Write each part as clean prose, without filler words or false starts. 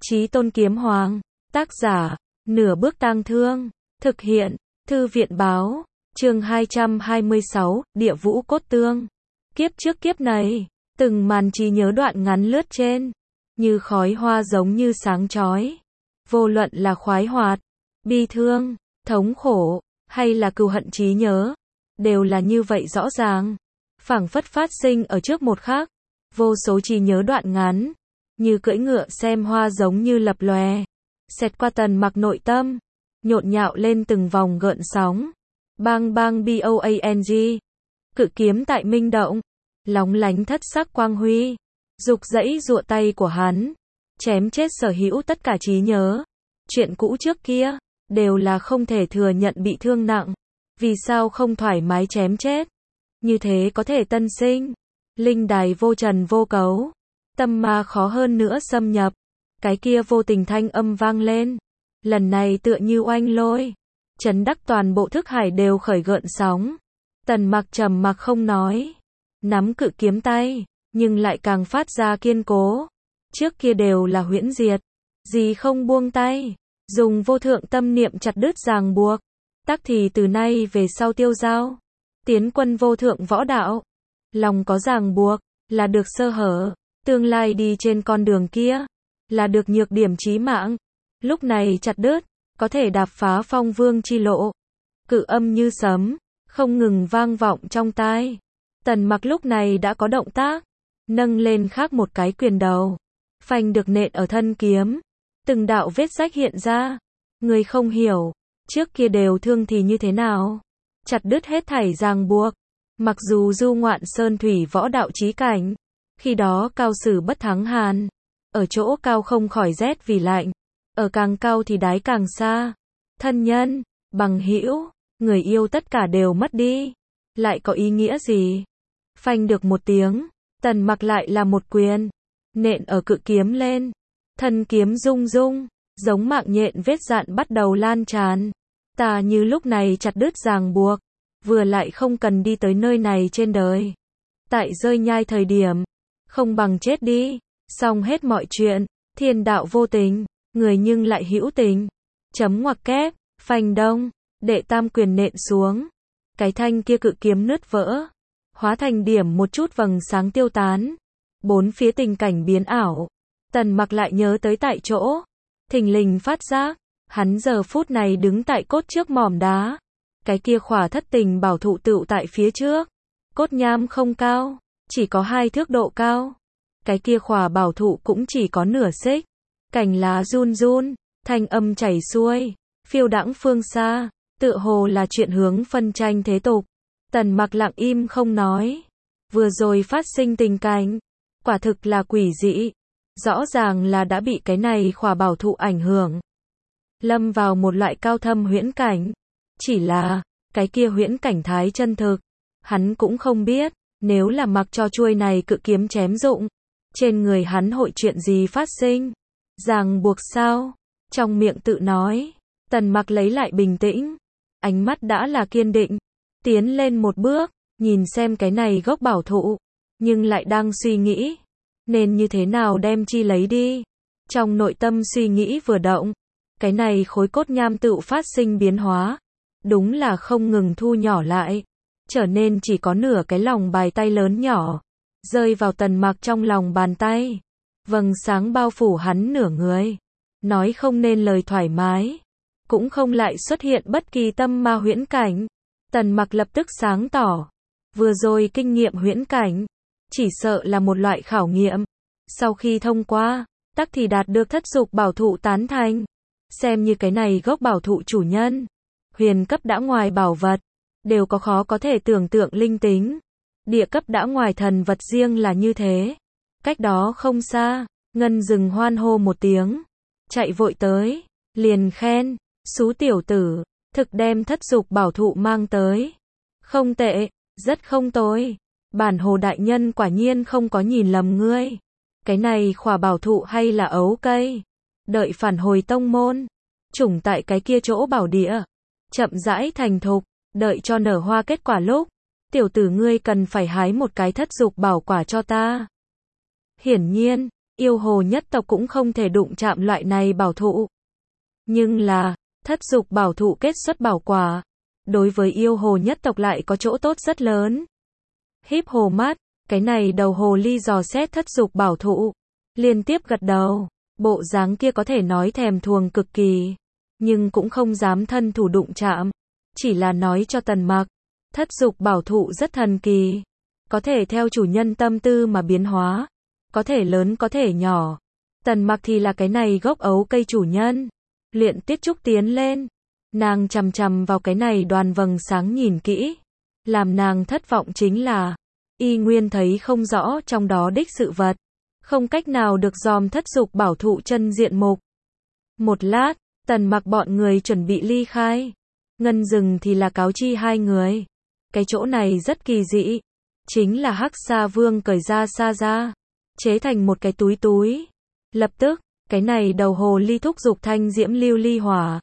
Chí Tôn Kiếm Hoàng, tác giả, Nửa Bước Tang Thương, thực hiện, Thư viện Báo, chương 226, Địa Vũ Cốt Tương. Kiếp trước kiếp này, từng màn trí nhớ đoạn ngắn lướt trên, như khói hoa giống như sáng chói. Vô luận là khoái hoạt, bi thương, thống khổ, hay là cừu hận trí nhớ, đều là như vậy rõ ràng, phảng phất phát sinh ở trước một khắc. Vô số trí nhớ đoạn ngắn, như cưỡi ngựa xem hoa giống như lập lòe, xẹt qua Tần Mặc nội tâm, nhộn nhạo lên từng vòng gợn sóng. Bang bang boang, cự kiếm tại minh động, lóng lánh thất sắc quang huy, dục dẫy giụa tay của hắn, chém chết sở hữu tất cả trí nhớ. Chuyện cũ trước kia, đều là không thể thừa nhận bị thương nặng, vì sao không thoải mái chém chết, như thế có thể tân sinh. Linh đài vô trần vô cấu, tâm ma khó hơn nữa xâm nhập. Cái kia vô tình thanh âm vang lên, lần này tựa như oanh lôi, chấn đắc toàn bộ thức hải đều khởi gợn sóng. Tần Mặc trầm mặc không nói, nắm cự kiếm tay, nhưng lại càng phát ra kiên cố. Trước kia đều là huyễn diệt, gì không buông tay, dùng vô thượng tâm niệm chặt đứt ràng buộc, tắc thì từ nay về sau tiêu dao, tiến quân vô thượng võ đạo. Lòng có ràng buộc, là được sơ hở, tương lai đi trên con đường kia, là được nhược điểm chí mạng. Lúc này chặt đứt, có thể đạp phá phong vương chi lộ. Cự âm như sấm, không ngừng vang vọng trong tai. Tần Mặc lúc này đã có động tác, nâng lên khác một cái quyền đầu, phanh được nện ở thân kiếm. Từng đạo vết rách hiện ra. Người không hiểu, trước kia đều thương thì như thế nào, chặt đứt hết thảy ràng buộc. Mặc dù du ngoạn sơn thủy võ đạo chí cảnh, khi đó cao sử bất thắng hàn, ở chỗ cao không khỏi rét vì lạnh, ở càng cao thì đáy càng xa. Thân nhân, bằng hữu, người yêu tất cả đều mất đi, lại có ý nghĩa gì? Phanh được một tiếng, Tần Mặc lại là một quyền, nện ở cự kiếm lên. Thân kiếm rung rung, giống mạng nhện vết dạn bắt đầu lan tràn. Ta như lúc này chặt đứt ràng buộc, vừa lại không cần đi tới nơi này trên đời. Tại rơi nhai thời điểm, không bằng chết đi, xong hết mọi chuyện. Thiên đạo vô tình, người nhưng lại hữu tình. Chấm ngoặc kép, phanh đông, đệ tam quyền nện xuống. Cái thanh kia cự kiếm nứt vỡ, hóa thành điểm một chút vầng sáng tiêu tán. Bốn phía tình cảnh biến ảo. Tần Mặc lại nhớ tới tại chỗ, thình lình phát giác, hắn giờ phút này đứng tại cốt trước mỏm đá. Cái kia khỏa thất tình bảo thụ tựu tại phía trước. Cốt nham không cao, chỉ có 2 thước độ cao. Cái kia khỏa bảo thụ cũng chỉ có nửa xích. Cành lá run run, thanh âm chảy xuôi, phiêu đãng phương xa, tựa hồ là chuyện hướng phân tranh thế tục. Tần Mặc lặng im không nói. Vừa rồi phát sinh tình cảnh, quả thực là quỷ dị. Rõ ràng là đã bị cái này khỏa bảo thụ ảnh hưởng, lâm vào một loại cao thâm huyễn cảnh. Chỉ là, cái kia huyễn cảnh thái chân thực, hắn cũng không biết, nếu là mặc cho chuôi này cự kiếm chém dụng, trên người hắn hội chuyện gì phát sinh. Ràng buộc sao? Trong miệng tự nói. Tần Mặc lấy lại bình tĩnh, ánh mắt đã là kiên định, tiến lên một bước, nhìn xem cái này gốc bảo thụ, nhưng lại đang suy nghĩ, nên như thế nào đem chi lấy đi. Trong nội tâm suy nghĩ vừa động, cái này khối cốt nham tựu phát sinh biến hóa, đúng là không ngừng thu nhỏ lại, trở nên chỉ có nửa cái lòng bài tay lớn nhỏ, rơi vào Tần Mặc trong lòng bàn tay. Vầng sáng bao phủ hắn nửa người, nói không nên lời thoải mái, cũng không lại xuất hiện bất kỳ tâm ma huyễn cảnh. Tần Mặc lập tức sáng tỏ, vừa rồi kinh nghiệm huyễn cảnh, chỉ sợ là một loại khảo nghiệm. Sau khi thông qua, tắc thì đạt được thất dục bảo thụ tán thành. Xem như cái này gốc bảo thụ chủ nhân, huyền cấp đã ngoài bảo vật, đều có khó có thể tưởng tượng linh tính. Địa cấp đã ngoài thần vật riêng là như thế. Cách đó không xa, Ngân Dừng hoan hô một tiếng, chạy vội tới, liền khen, xú tiểu tử, thực đem thất dục bảo thụ mang tới. Không tệ, rất không tồi. Bản hồ đại nhân quả nhiên không có nhìn lầm ngươi. Cái này khỏa bảo thụ hay là ấu cây, đợi phản hồi tông môn, trùng tại cái kia chỗ bảo địa, chậm rãi thành thục, đợi cho nở hoa kết quả lúc, tiểu tử ngươi cần phải hái một cái thất dục bảo quả cho ta. Hiển nhiên, yêu hồ nhất tộc cũng không thể đụng chạm loại này bảo thụ. Nhưng là, thất dục bảo thụ kết xuất bảo quả, đối với yêu hồ nhất tộc lại có chỗ tốt rất lớn. Híp hồ mắt, cái này đầu hồ ly dò xét thất dục bảo thụ, liên tiếp gật đầu, bộ dáng kia có thể nói thèm thuồng cực kỳ, nhưng cũng không dám thân thủ đụng chạm, chỉ là nói cho Tần Mặc, thất dục bảo thụ rất thần kỳ, có thể theo chủ nhân tâm tư mà biến hóa, có thể lớn có thể nhỏ. Tần Mặc thì là cái này gốc ấu cây chủ nhân. Luyện Tiết Trúc tiến lên, nàng chằm chằm vào cái này đoàn vầng sáng nhìn kỹ, làm nàng thất vọng chính là, y nguyên thấy không rõ trong đó đích sự vật, không cách nào được dòm thất dục bảo thụ chân diện mục. Một lát, Tần Mặc bọn người chuẩn bị ly khai, Ngân Dừng thì là cáo chi hai người. Cái chỗ này rất kỳ dị, chính là Hắc Sa Vương cởi ra sa ra, chế thành một cái túi túi. Lập tức, cái này đầu hồ ly thúc dục thanh diễm lưu ly hỏa,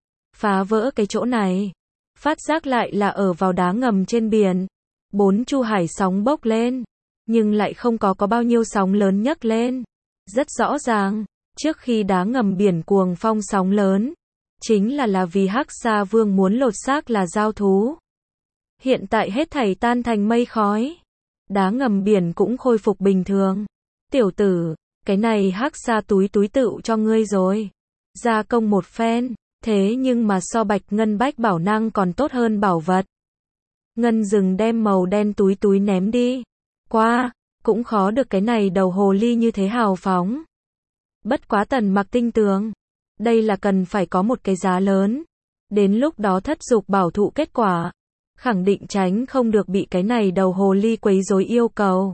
phá vỡ cái chỗ này, phát giác lại là ở vào đá ngầm trên biển. Bốn chu hải sóng bốc lên, nhưng lại không có bao nhiêu sóng lớn nhấc lên. Rất rõ ràng, trước khi đá ngầm biển cuồng phong sóng lớn, chính là vì Hắc Sa Vương muốn lột xác là giao thú. Hiện tại hết thảy tan thành mây khói, đá ngầm biển cũng khôi phục bình thường. Tiểu tử, cái này Hắc Sa túi tựu cho ngươi rồi. Gia công một phen, thế nhưng mà so Bạch Ngân Bách bảo năng còn tốt hơn bảo vật. Ngân Dừng đem màu đen túi ném đi. Qua, cũng khó được cái này đầu hồ ly như thế hào phóng. Bất quá Tần Mặc tinh tường, đây là cần phải có một cái giá lớn. Đến lúc đó thất dục bảo thụ kết quả, khẳng định tránh không được bị cái này đầu hồ ly quấy rối yêu cầu.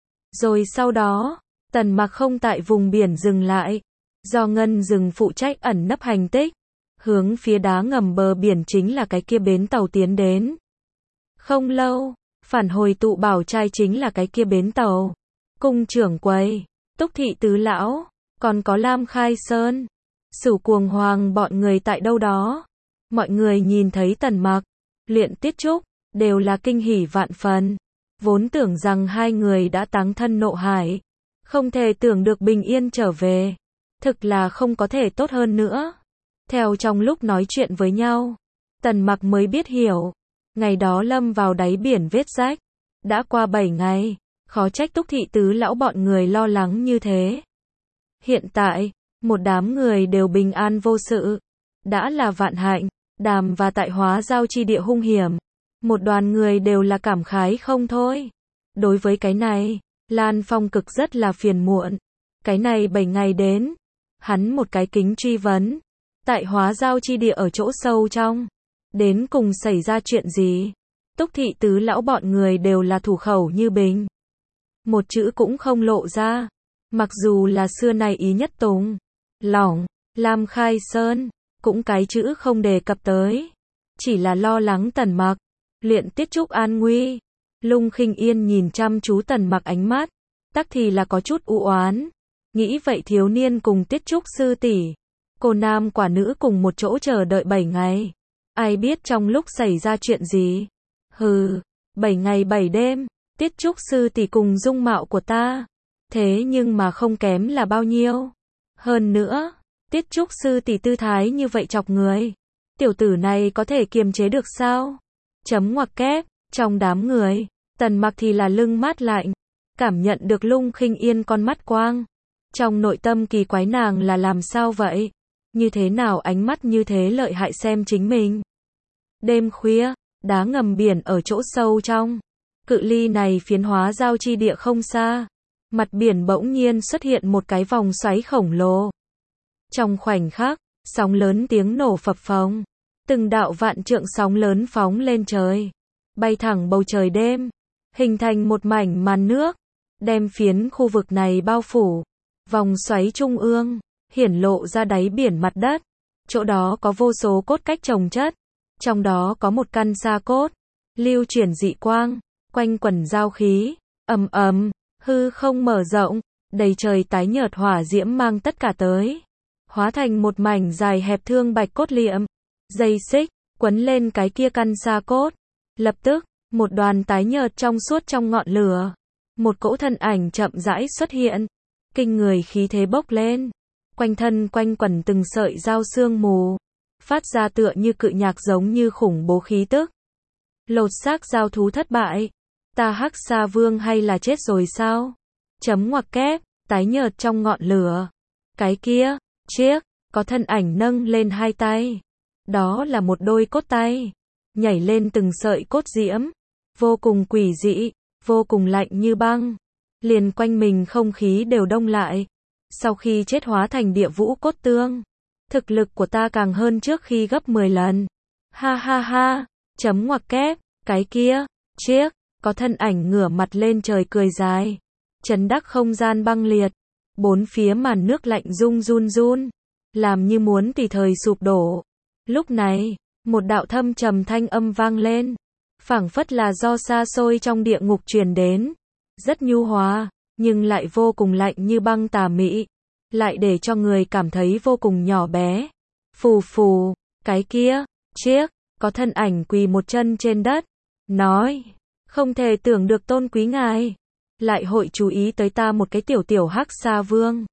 Rồi sau đó, Tần Mặc không tại vùng biển dừng lại, do Ngân Dừng phụ trách ẩn nấp hành tích, hướng phía đá ngầm bờ biển chính là cái kia bến tàu tiến đến. Không lâu, phản hồi tụ bảo trai chính là cái kia bến tàu. Cung trưởng quầy, Túc Thị Tứ Lão, còn có Lam Khai Sơn, Sửu Cuồng Hoàng bọn người tại đâu đó. Mọi người nhìn thấy Tần Mặc, Luyện Tiết Trúc, đều là kinh hỉ vạn phần. Vốn tưởng rằng hai người đã táng thân nộ hải, không thể tưởng được bình yên trở về. Thực là không có thể tốt hơn nữa. Theo trong lúc nói chuyện với nhau, Tần Mặc mới biết hiểu, ngày đó lâm vào đáy biển vết rách. Đã qua 7 ngày, khó trách Túc Thị Tứ Lão bọn người lo lắng như thế. Hiện tại, một đám người đều bình an vô sự. Đã là vạn hạnh, Đàm và tại Hóa Giao chi địa hung hiểm. Một đoàn người đều là cảm khái không thôi. Đối với cái này, Lan Phong Cực rất là phiền muộn. Cái này 7 ngày đến, hắn một cái kính truy vấn. Tại Hóa Giao chi địa ở chỗ sâu trong, đến cùng xảy ra chuyện gì? Túc Thị Tứ Lão bọn người đều là thủ khẩu như bình. Một chữ cũng không lộ ra. Mặc dù là xưa nay ý nhất tùng, lỏng, Lam Khai Sơn, cũng cái chữ không đề cập tới. Chỉ là lo lắng Tần Mặc, Luyện Tiết Trúc an nguy. Lung Khinh Yên nhìn chăm chú Tần Mặc ánh mắt, tắc thì là có chút u oán. Nghĩ vậy thiếu niên cùng Tiết Trúc sư tỷ, cô nam quả nữ cùng một chỗ chờ đợi 7 ngày. Ai biết trong lúc xảy ra chuyện gì? Hừ, 7 ngày 7 đêm, Tiết Trúc sư tỷ cùng dung mạo của ta. Thế nhưng mà không kém là bao nhiêu. Hơn nữa, Tiết Trúc sư tỷ tư thái như vậy chọc người. Tiểu tử này có thể kiềm chế được sao? Chấm ngoặc kép, trong đám người, Tần Mặc thì là lưng mát lạnh, cảm nhận được Lung Khinh Yên con mắt quang. Trong nội tâm kỳ quái nàng là làm sao vậy? Như thế nào ánh mắt như thế lợi hại xem chính mình? Đêm khuya, đá ngầm biển ở chỗ sâu trong. Cự ly này phiến Hóa Giao chi địa không xa. Mặt biển bỗng nhiên xuất hiện một cái vòng xoáy khổng lồ. Trong khoảnh khắc, sóng lớn tiếng nổ phập phồng. Từng đạo vạn trượng sóng lớn phóng lên trời, bay thẳng bầu trời đêm, hình thành một mảnh màn nước, đem phiến khu vực này bao phủ. Vòng xoáy trung ương, hiển lộ ra đáy biển mặt đất. Chỗ đó có vô số cốt cách chồng chất. Trong đó có một căn sa cốt, lưu chuyển dị quang, quanh quẩn giao khí, ầm ầm, hư không mở rộng, đầy trời tái nhợt hỏa diễm mang tất cả tới. Hóa thành một mảnh dài hẹp thương bạch cốt liệm. Dây xích, quấn lên cái kia căn sa cốt. Lập tức, một đoàn tái nhợt trong suốt trong ngọn lửa. Một cỗ thân ảnh chậm rãi xuất hiện. kinh người khí thế bốc lên, quanh thân quanh quẩn từng sợi dao sương mù, phát ra tựa như cự nhạc giống như khủng bố khí tức. Lột xác giao thú thất bại, ta Hắc Sa Vương hay là chết rồi sao? Chấm ngoặc kép, tái nhợt trong ngọn lửa. Cái kia, chiếc, có thân ảnh nâng lên hai tay. Đó là một đôi cốt tay, nhảy lên từng sợi cốt diễm, vô cùng quỷ dị, vô cùng lạnh như băng. Liền quanh mình không khí đều đông lại. Sau khi chết hóa thành địa vũ cốt tương, thực lực của ta càng hơn trước khi gấp 10 lần. Ha ha ha, chấm ngoặc kép, cái kia, chiếc, có thân ảnh ngửa mặt lên trời cười dài. Chấn đắc không gian băng liệt, bốn phía màn nước lạnh run run, làm như muốn tùy thời sụp đổ. Lúc này, một đạo thâm trầm thanh âm vang lên, phảng phất là do xa xôi trong địa ngục truyền đến, rất nhu hòa, nhưng lại vô cùng lạnh như băng tà mị, lại để cho người cảm thấy vô cùng nhỏ bé. Phù phù, cái kia, chiếc, có thân ảnh quỳ một chân trên đất, nói, không thể tưởng được tôn quý ngài, lại hội chú ý tới ta một cái tiểu Hắc Sa Vương.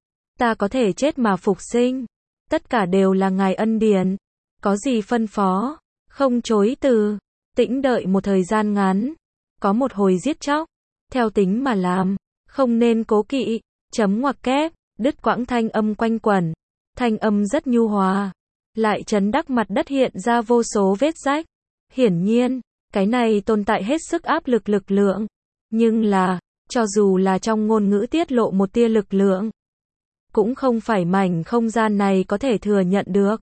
Ta có thể chết mà phục sinh, tất cả đều là ngài ân điển, có gì phân phó, không chối từ, tĩnh đợi một thời gian ngắn, có một hồi giết chóc, theo tính mà làm, không nên cố kỵ, chấm ngoặc kép, đứt quãng thanh âm quanh quẩn, thanh âm rất nhu hòa, lại chấn đắc mặt đất hiện ra vô số vết rách. Hiển nhiên, cái này tồn tại hết sức áp lực lực lượng, nhưng là, cho dù là trong ngôn ngữ tiết lộ một tia lực lượng, cũng không phải mảnh không gian này có thể thừa nhận được.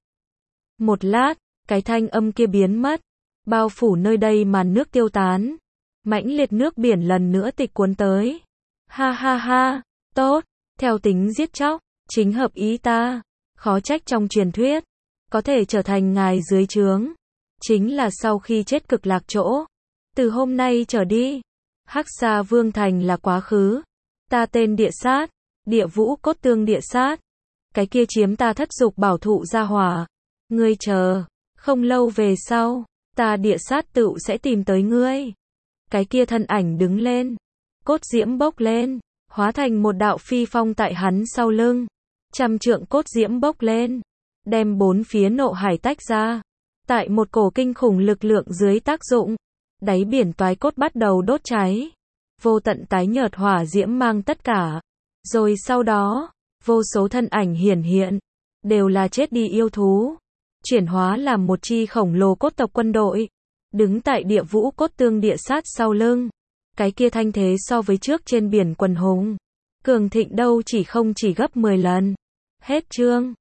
Một lát, cái thanh âm kia biến mất, bao phủ nơi đây màn nước tiêu tán, mãnh liệt nước biển lần nữa tịch cuốn tới. Ha ha ha, tốt, theo tính giết chóc, chính hợp ý ta, khó trách trong truyền thuyết, có thể trở thành ngài dưới trướng, chính là sau khi chết cực lạc chỗ. Từ hôm nay trở đi, Hắc Sa Vương thành là quá khứ, ta tên Địa Sát, Địa Vũ Cốt Tương Địa Sát, cái kia chiếm ta thất dục bảo thụ gia hỏa, ngươi chờ, không lâu về sau, ta Địa Sát tựu sẽ tìm tới ngươi. Cái kia thân ảnh đứng lên, cốt diễm bốc lên, hóa thành một đạo phi phong tại hắn sau lưng, trăm trượng cốt diễm bốc lên, đem bốn phía nộ hải tách ra, tại một cổ kinh khủng lực lượng dưới tác dụng, đáy biển toái cốt bắt đầu đốt cháy, vô tận tái nhợt hỏa diễm mang tất cả, rồi sau đó, vô số thân ảnh hiển hiện, đều là chết đi yêu thú, chuyển hóa làm một chi khổng lồ cốt tộc quân đội, đứng tại Địa Vũ Cốt Tương Địa Sát sau lưng, cái kia thanh thế so với trước trên biển quần hùng, cường thịnh đâu chỉ không chỉ gấp 10 lần. Hết chương.